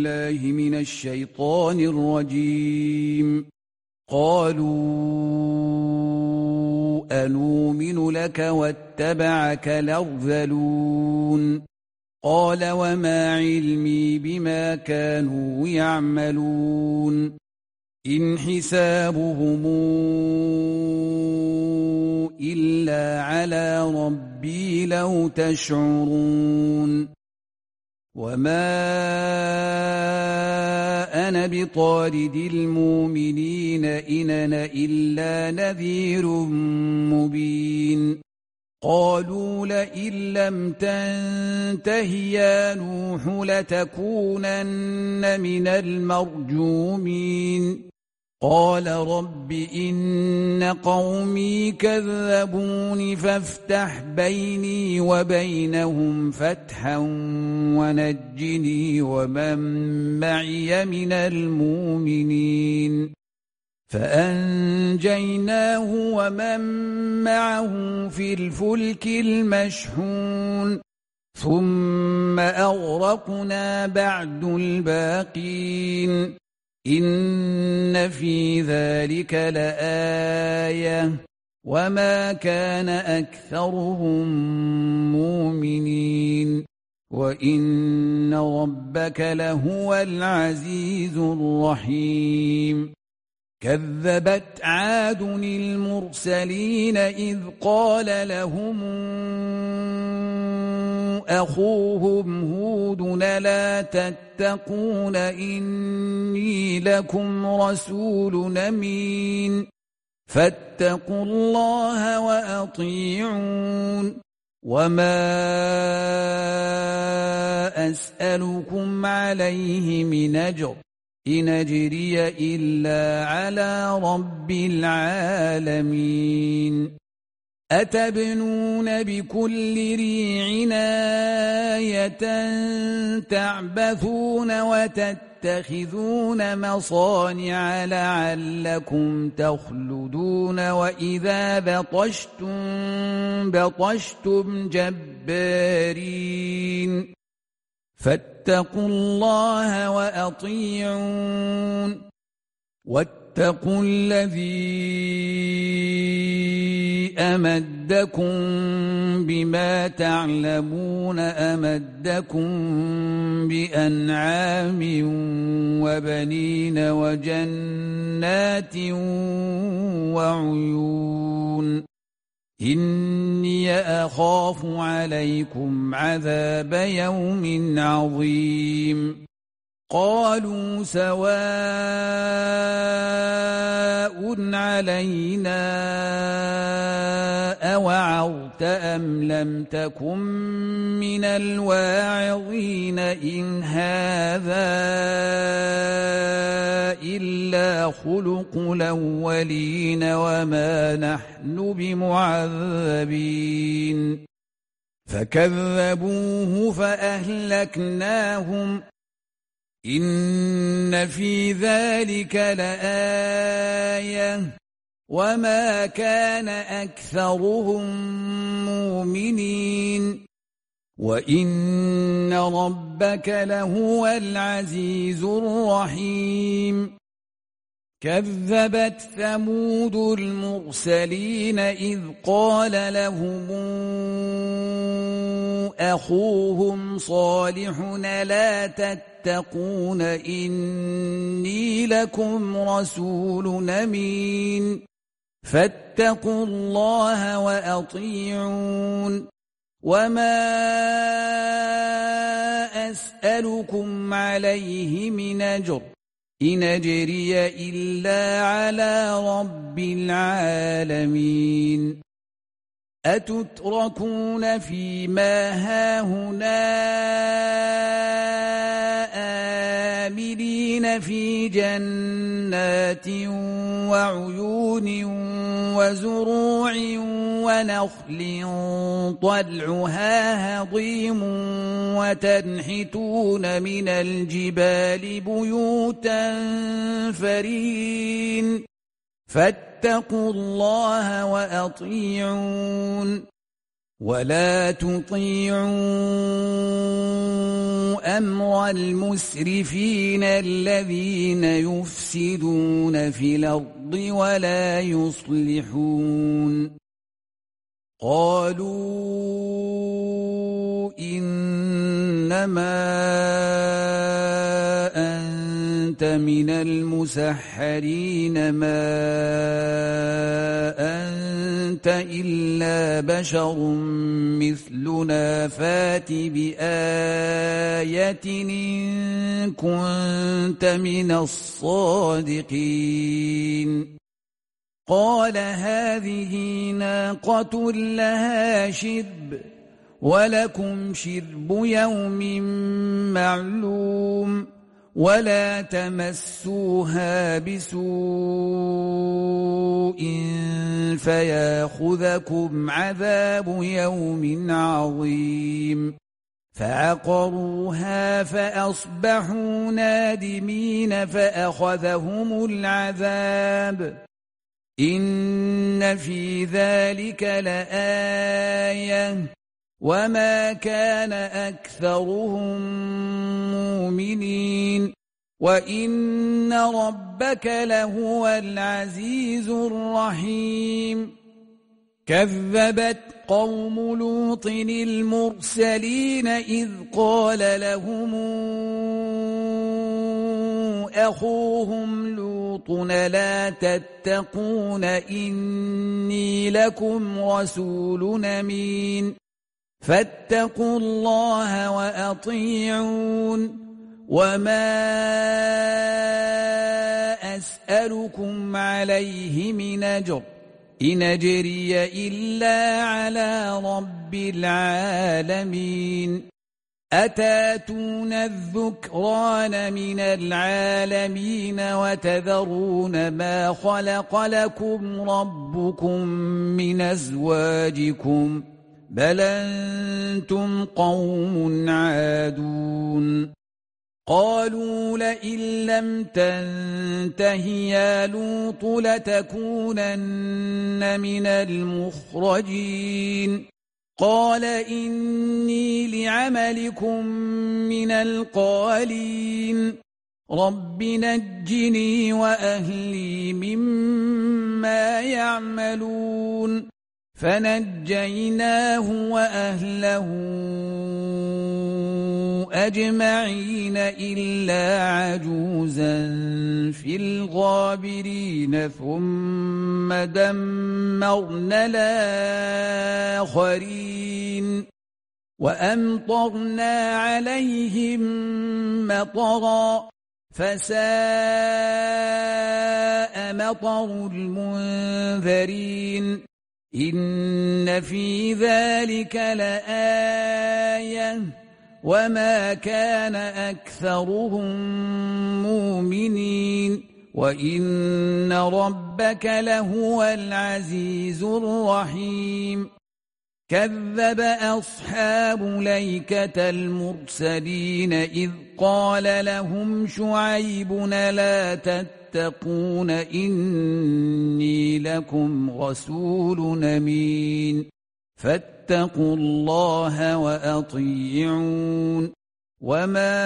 بالله من الشيطان الرجيم قالوا أنؤمن لك واتبعك الأرذلون قال وما علمي بما كانوا يعملون إن حسابهم إلا على ربي لو تشعرون وما أنا بطارد المؤمنين إن أنا إلا نذير مبين قالوا لئن لم تنته يا نوح لتكونن من المرجومين قال رب إن قومي كذبون فافتح بيني وبينهم فتحا ونجني ومن معي من المؤمنين فأنجيناه ومن معه في الفلك المشحون ثم أغرقنا بعد الباقين إن في ذلك لآية وما كان أكثرهم مؤمنين وإن ربك لهو العزيز الرحيم كذبت عاد المرسلين إذ قال لهم أخوهم هود لا تتقون إني لكم رسول أمين فاتقوا الله وأطيعون وما أسألكم عليه من أجر إن أجري إلا على رب العالمين أتبنون بكل ريع آية تعبثون وتتخذون مصانع لعلكم تخلدون وإذا بطشتم جبارين فاتقوا الله وأطيعون واتقوا الذي أمدكم بما تعلمون أمدكم بأنعام وبنين وجنات وعيون إني أخاف عليكم عذاب يوم عظيم قالوا سواء علينا أوعظت أم لم تكن من الواعظين إن هذا إلا خلق الأولين وما نحن بمعذبين فكذبوه فأهلكناهم إن في ذلك لآية وما كان أكثرهم مؤمنين وإن ربك لهو العزيز الرحيم كذبت ثمود المرسلين إذ قال لهم أخوهم صالح لا تتقون إني لكم رسول أمين فاتقوا الله وأطيعون وما أسألكم عليه من أجر إن أجري إلا على رب العالمين أتتركون فيما هاهنا آمنين في جنات وعيون وزروع ونخل طلعها هضيم وتنحتون من الجبال بيوتا فرين فاتقوا الله وأطيعون ولا تطيعوا أمر المسرفين الذين يفسدون في الأرض ولا يصلحون قالوا إنما أنت من المسحرين ما أنت إلا بشر مثلنا فات بآية إن كنت من الصادقين قال هذه ناقة لها شرب ولكم شرب يوم معلوم ولا تمسوها بسوء فياخذكم عذاب يوم عظيم فعقروها فأصبحوا نادمين فأخذهم العذاب إن في ذلك لآية وما كان أكثرهم مؤمنين وإن ربك لهو العزيز الرحيم كذبت قوم لوط المرسلين إذ قال لهم أخوهم لوط لا تتقون إني لكم رسول أمين فاتقوا الله وأطيعون وما أسألكم عليه من أجر إن أجري إلا على رب العالمين أتاتون الذكران من العالمين وتذرون ما خلق لكم ربكم من أزواجكم بل أنتم قوم عادون قالوا لئن لم تنته يا لوط لتكونن من المخرجين قال إني لعملكم من القالين رب نجني وأهلي مما يعملون فنجيناه وأهله أجمعين إلا عجوزا في الغابرين ثم دمرنا الآخرين وأمطرنا عليهم مطرا فساء مطر المنذرين إن في ذلك لآية وما كان أكثرهم مؤمنين وإن ربك لهو العزيز الرحيم كذب أصحاب الأيكة المرسلين إذ قال لهم شعيب لا تتقون إني لكم رسول أمين فاتقوا الله وأطيعون وما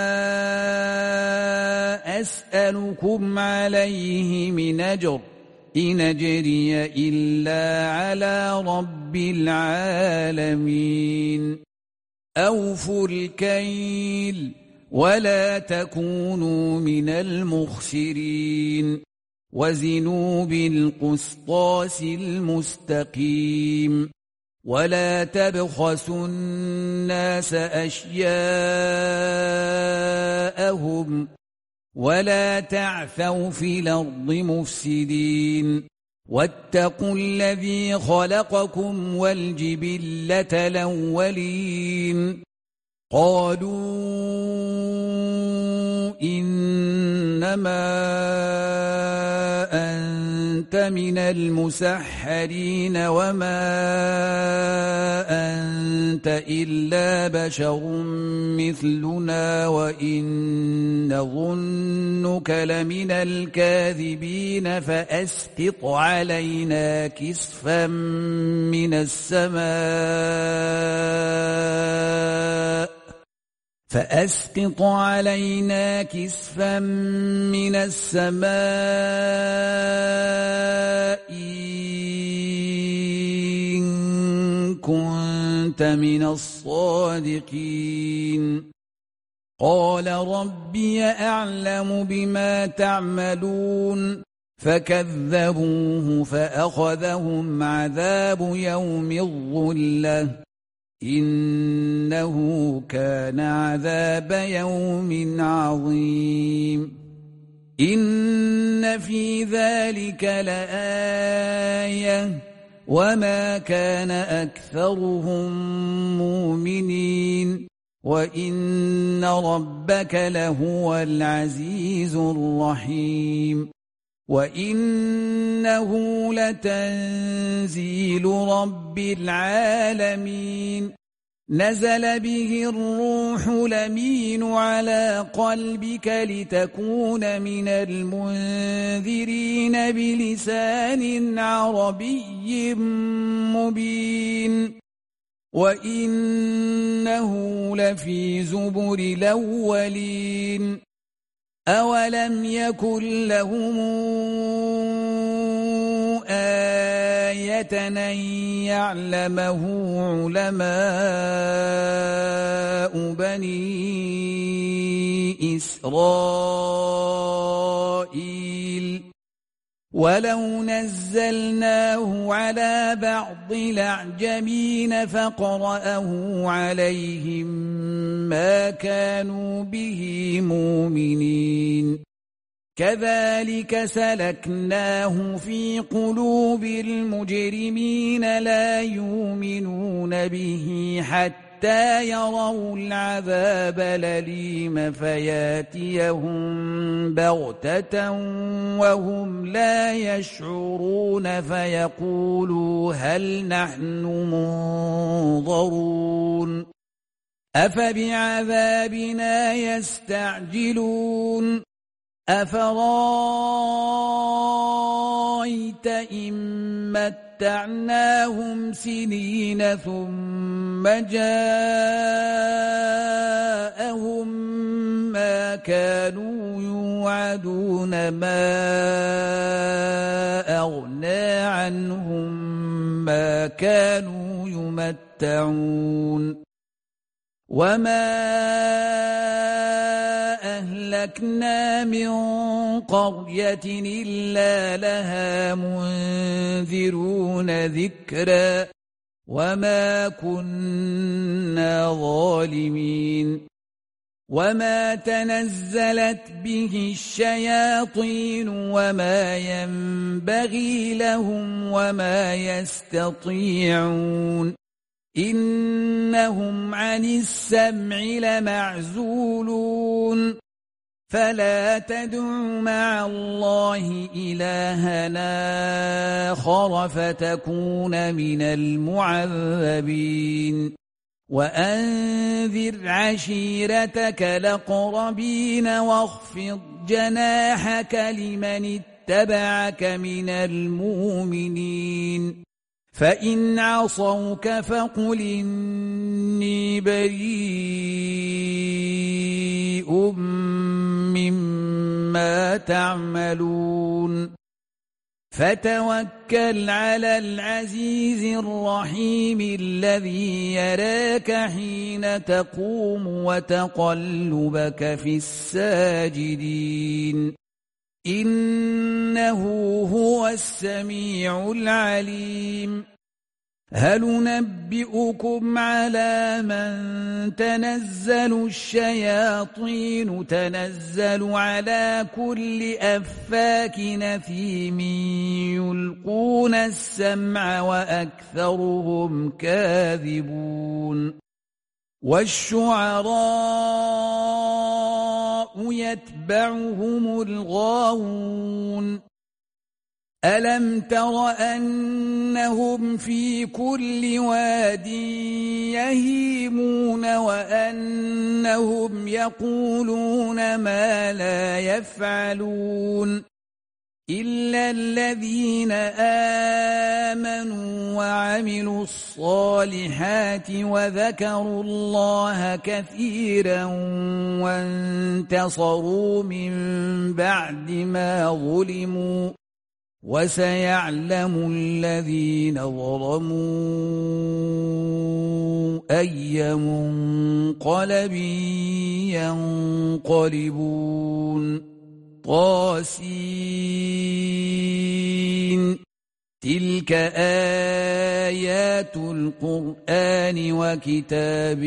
أسألكم عليه من أجر إن أجري إلا على رب العالمين أوفوا الكيل ولا تكونوا من المخسرين وزنوا بالقسطاس المستقيم ولا تبخسوا الناس أشياءهم ولا تعثوا في الأرض مفسدين واتقوا الذي خلقكم والجبلة الأولين قالوا إنما أنت من المسحرين وما أنت إلا بشر مثلنا وإن نظنك لمن الكاذبين فأسقط علينا كسفا من السماء إن كنت من الصادقين قال ربي أعلم بما تعملون فكذبوه فأخذهم عذاب يوم الظلة إنه كان عذاب يوم عظيم إن في ذلك لآية وما كان أكثرهم مؤمنين وإن ربك لهو العزيز الرحيم وإنه لتنزيل رب العالمين نزل به الروح الأمين على قلبك لتكون من المنذرين بلسان عربي مبين وإنه لفي زبر الأولين أولم يكن لهم آية أن يعلمه علماء بني إسرائيل ولو نزلناه على بعض الأعجمين فقرأه عليهم ما كانوا به مؤمنين كذلك سلكناه في قلوب المجرمين لا يؤمنون به حتى يروا العذاب الأليم فياتيهم بغتة وهم لا يشعرون فيقولوا هل نحن منظرون أفبعذابنا يستعجلون أفرايت إن متعناهم سنين ثم جاءهم ما كانوا يوعدون ما أغنى عنهم ما كانوا يمتعون وما أهلكنا من قرية إلا لها منذرون ذكرا وما كنا ظالمين وما تنزلت به الشياطين وما ينبغي لهم وما يستطيعون إنهم عن السمع لمعزولون فلا تدع مع الله إلهنا آخر فتكون من المعذبين وأنذر عشيرتك الأقربين واخفض جناحك لمن اتبعك من المؤمنين فإن عصوك فقل إني بريء مما تعملون فتوكل على العزيز الرحيم الذي يراك حين تقوم وتقلبك في الساجدين إنه هو السميع العليم هل ننبئكم على من تنزل الشياطين تنزل على كل أفاك نثيم يلقون السمع وأكثرهم كاذبون والشعراء يتبعهم الغاوون ألم تر أنهم في كل واد يهيمون وأنهم يقولون ما لا يفعلون إلا الذين آمنوا وعملوا الصالحات وذكروا الله كثيرا وانتصروا من بعد ما ظلموا وسيعلم الذين ظلموا أي منقلب ينقلبون طاسين تلك آيات القرآن وكتاب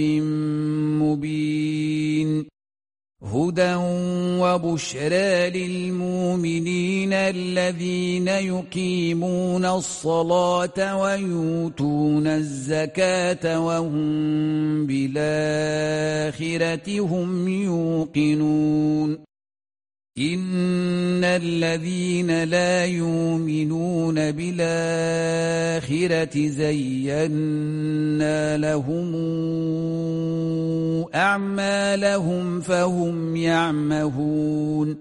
مبين هدى وبشرى للمؤمنين الذين يقيمون الصلاة ويؤتون الزكاة وهم بالآخرة هم يوقنون إن الذين لا يؤمنون بالآخرة زينا لهم أعمالهم فهم يعمهون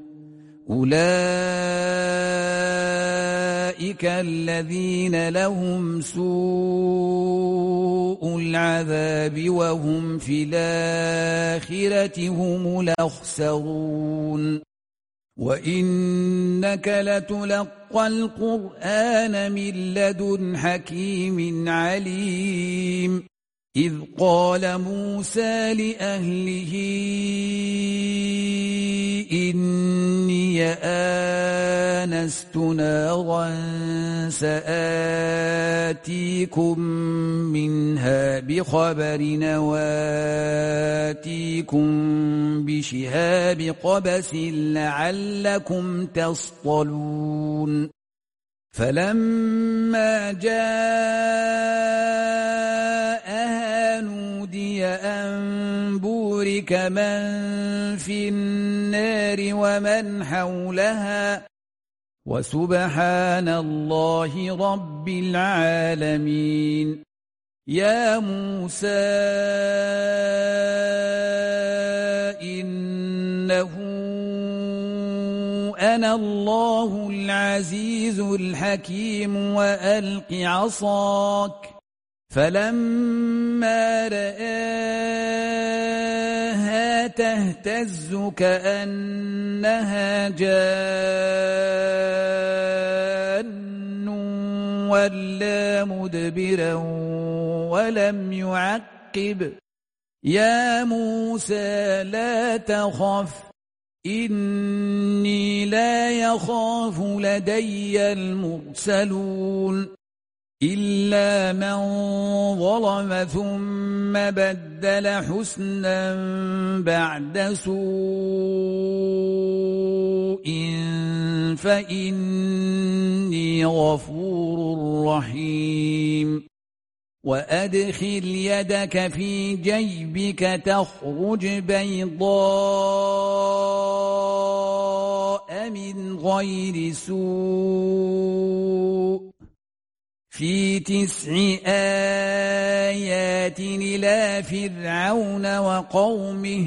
أولئك الذين لهم سوء العذاب وهم في الآخرة هم الأخسرون وإنك لتلقى القرآن من لدن حكيم عليم إذ قال موسى لأهله إني آنست نارا سآتيكم منها بخبر وآتيكم بشهاب قبس لعلكم تصطلون فلما جاءها نودي أن بورك من في النار ومن حولها وسبحان الله رب العالمين يا موسى إنه أنا الله العزيز الحكيم وألق عصاك فلما رآها تهتز كأنها جان ولا مدبرا ولم يعقب يا موسى لا تخف إني لا يخاف لدي المرسلون إلا من ظلم ثم بدل حسنا بعد سوء فإني غفور رحيم وأدخل يدك في جيبك تخرج بيضاء من غير سوء في 9 آيات إلى فرعون وقومه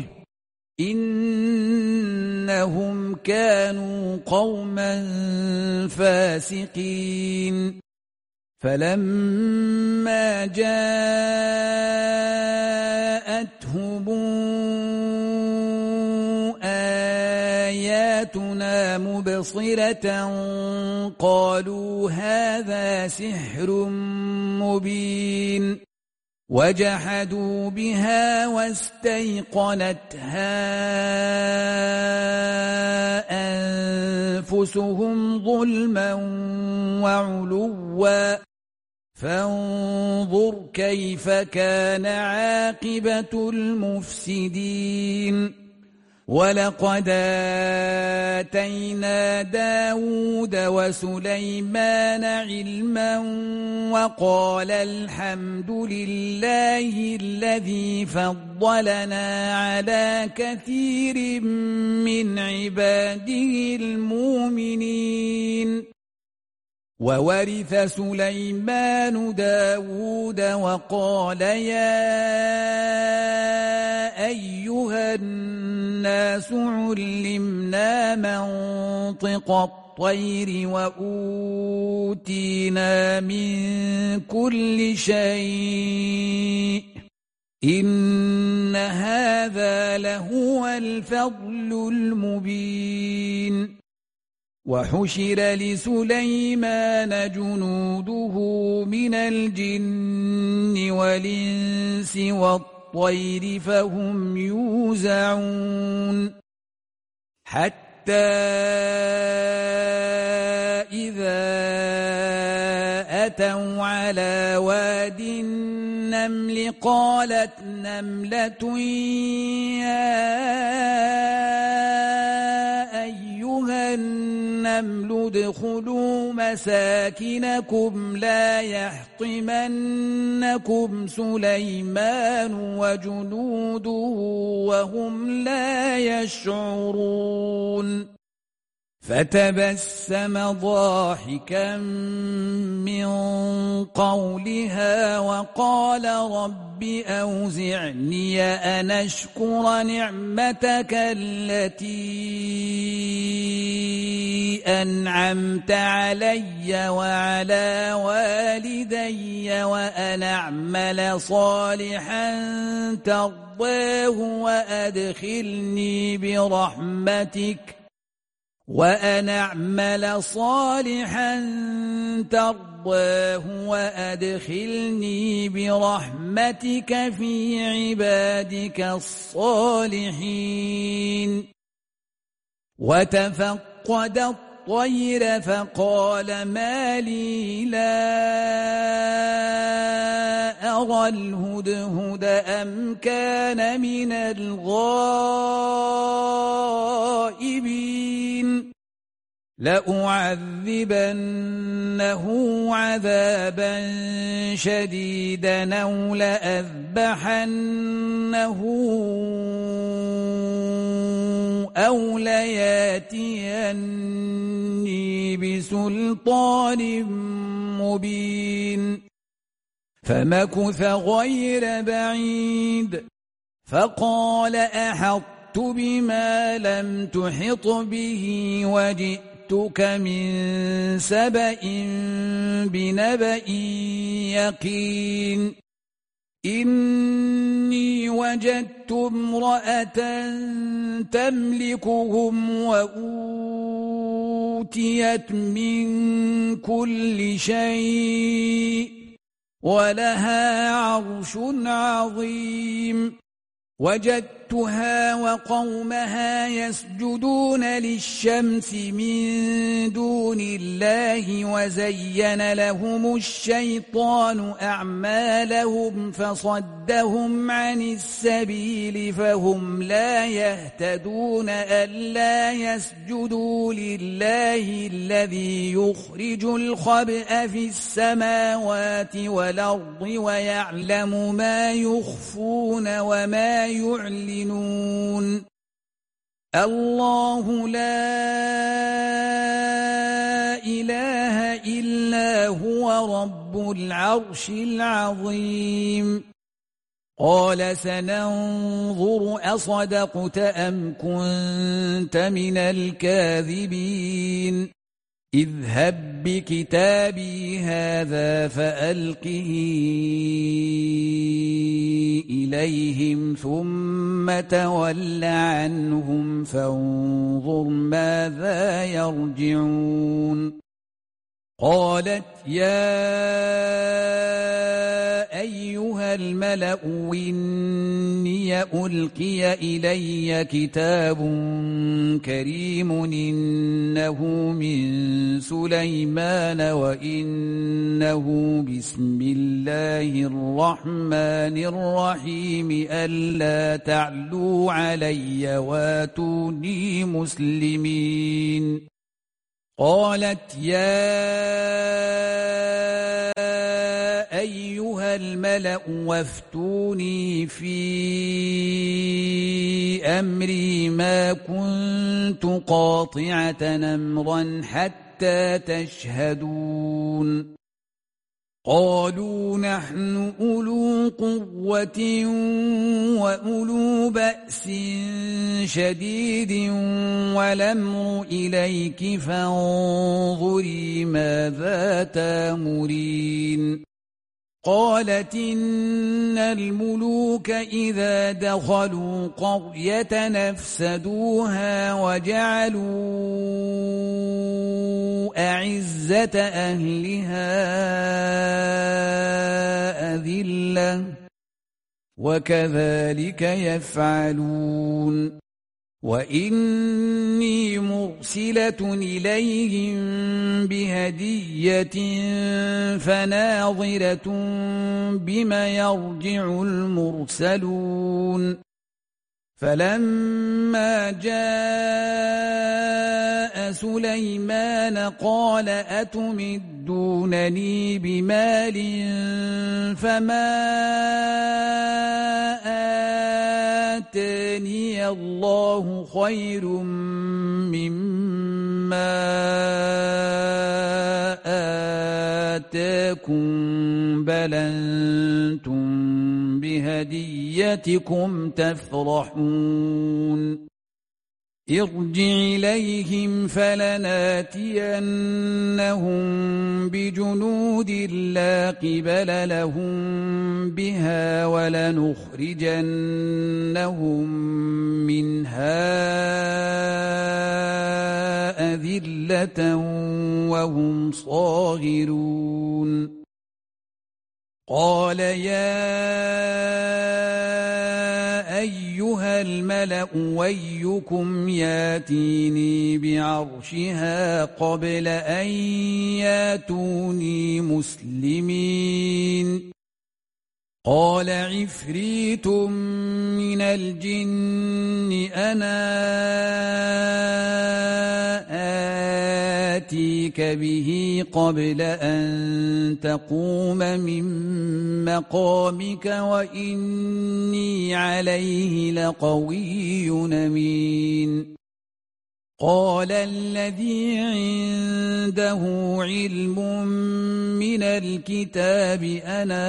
إنهم كانوا قوما فاسقين فلما جاءتهم آياتنا مبصرة قالوا هذا سحر مبين وجحدوا بها واستيقنتها أنفسهم ظلما وعلوا فانظر كيف كان عاقبة المفسدين ولقد آتينا داود وسليمان علما وقال الحمد لله الذي فضلنا على كثير من عباده المؤمنين وورث سليمان داود وقال يا أيها الناس الناس علمنا منطق الطير وأوتينا من كل شيء إن هذا لهو الفضل المبين وحشر لسليمان جنوده من الجن والإنس والطير فهم يوزعون حتى إذا أتوا على واد النمل قالت نملة يا أيها النمل ادخلوا مساكنكم لا يحطمنكم سليمان وجنوده وهم لا يشعرون فتبسم ضاحكا من قولها وقال رب أوزعني أن أشكر نعمتك التي أنعمت علي وعلى والدي وأن أعمل صالحا ترضاه وأن أعمل صالحا ترضاه وأدخلني برحمتك في عبادك الصالحين وتفقد الطير فقال ما لي لا أرى الهدهد أم كان من الغائبين لأعذبنه عذابا شديدا أو لأذبحنه أو لياتيني بسلطان مبين فمكث غير بعيد فقال أحطت بما لم تحط به وجئتك من سبأ بنبأ يقين إني وجدت امرأة تملكهم وأوتيت من كل شيء ولها عرش عظيم وجدتها وقومها يسجدون للشمس من دون الله وزين لهم الشيطان أعمالهم فصدهم عن السبيل فهم لا يهتدون ألا يسجدوا لله الذي يخرج الخبأ في السماوات والأرض ويعلم ما يخفون وما يعلنون الله لا إله إلا هو رب العرش العظيم قال سننظر أصدقت أم كنت من الكاذبين اذهب بكتابي هذا فألقه إليهم ثم تول عنهم فانظر ماذا يرجعون قالت يا أيها الملأ إني ألقي إلي كتاب كريم إنه من سليمان وإنه بسم الله الرحمن الرحيم ألا تعلوا علي واتوني مسلمين قالت يا أيها الملأ وافتوني في أمري ما كنت قاطعة أمرا حتى تشهدون قالوا نحن أولو قوة وأولو بأس شديد والأمر إليك فانظري ماذا تأمرين قالت إن الملوك إذا دخلوا قرية نفسدوها وجعلوا أعزة أهلها أذلة وكذلك يفعلون وإني مرسلة إليهم بهدية فناظرة بما يرجع المرسلون فلما جاء سليمان قال أتمدونني بمال فما آتاني الله خير مما آتاكم بل أنتم بهديتكم تفرحون ارجع إليهم فلناتينهم بجنود لا قبل لهم بها ولنخرجنهم منها أذلة وهم صاغرون قال يا أيها الملأ أيكم ياتيني بعرشها قبل أن ياتوني مسلمين قال عفريت من الجن أنا آتيك به قبل أن تقوم من مقامك وإني عليه لقوي أمين قال الذي عنده علم من الكتاب أنا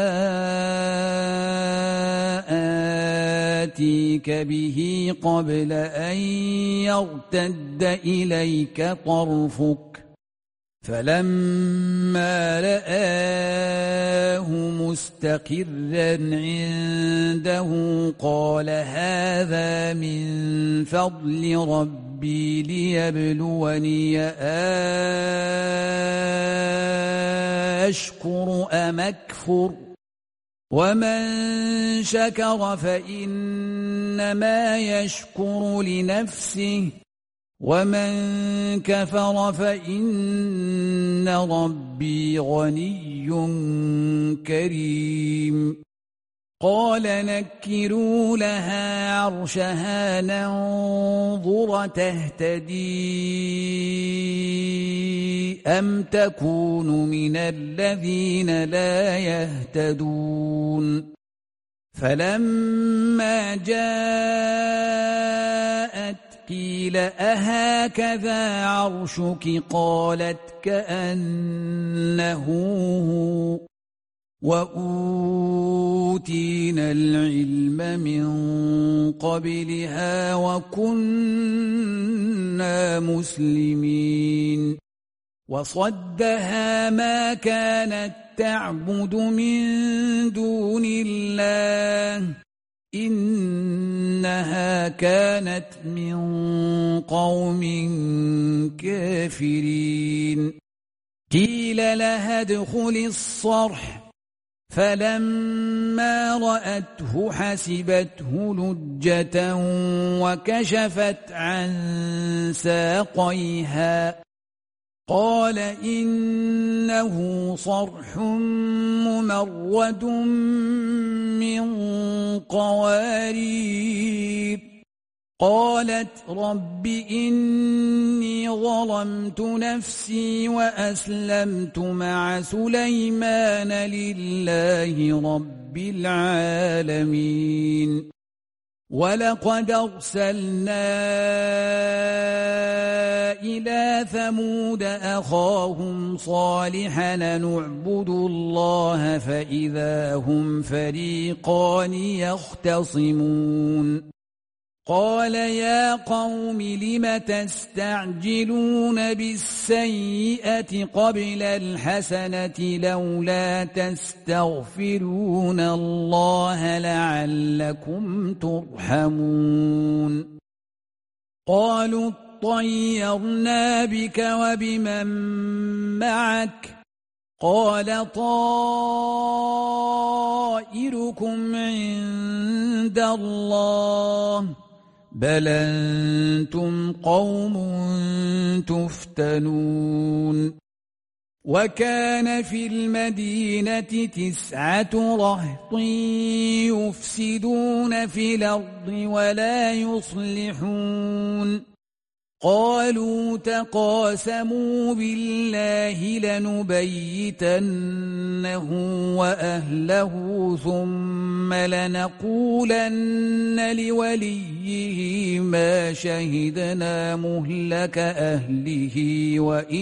آتيك به قبل أن يرتد إليك طرفك فلما رآه مستقرا عنده قال هذا من فضل ربي ليبلوني أشكر أم أكفر ومن شكر فإنما يشكر لنفسه ومن كفر فإن ربي غني كريم قال نكروا لها عرشها ننظر تهتدي أم تكون من الذين لا يهتدون فلما جاءت قيل أهكذا عرشك قالت كأنه هو وأوتينا العلم من قبلها وكنا مسلمين وصدها ما كانت تعبد من دون الله إنها كانت من قوم كافرين قيل لها ادخل الصرح فلما رأته حسبته لجة وكشفت عن ساقيها قال إنه صرح ممرد من قوارير قالت رب إني ظلمت نفسي وأسلمت مع سليمان لله رب العالمين ولقد أرسلنا إلى وإلى ثمود أخاهم صالحا نعبد الله فإذا هم فريقان يختصمون قال يا قوم لم تستعجلون بالسيئة قبل الحسنة لولا تستغفرون الله لعلكم ترحمون قالوا اطيرنا بك وبمن معك قال طائركم عند الله بل أنتم قوم تفتنون وكان في المدينة 9 رهط يفسدون في الأرض ولا يصلحون قالوا تقاسموا بالله لنبيتنه وأهله ثم لنقولن لوليه ما شهدنا مهلك أهله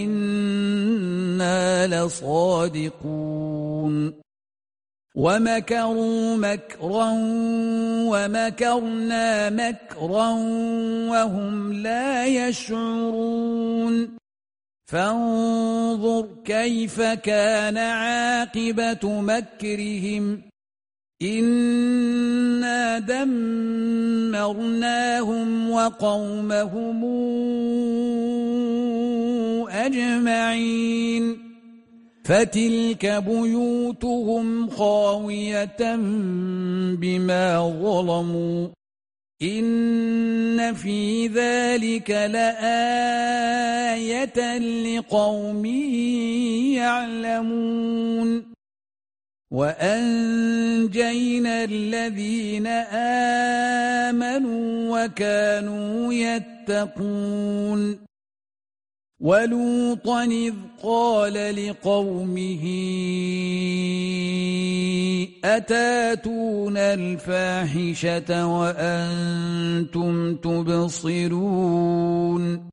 وإنا لصادقون ومكروا مكرا ومكرنا مكرا وهم لا يشعرون فانظر كيف كان عاقبة مكرهم إنا دمرناهم وقومهم أجمعين فتلك بيوتهم خاوية بما ظلموا إن في ذلك لآية لقوم يعلمون وأنجينا الذين آمنوا وكانوا يتقون ولوطا إذ قال لقومه أتاتون الفاحشة وأنتم تبصرون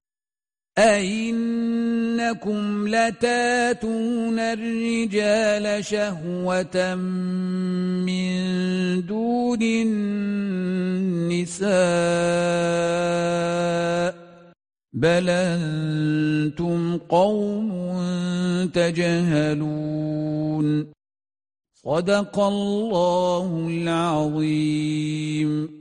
أئنكم لتاتون الرجال شهوة من دون النساء بل أنتم قوم تجهلون صدق الله العظيم.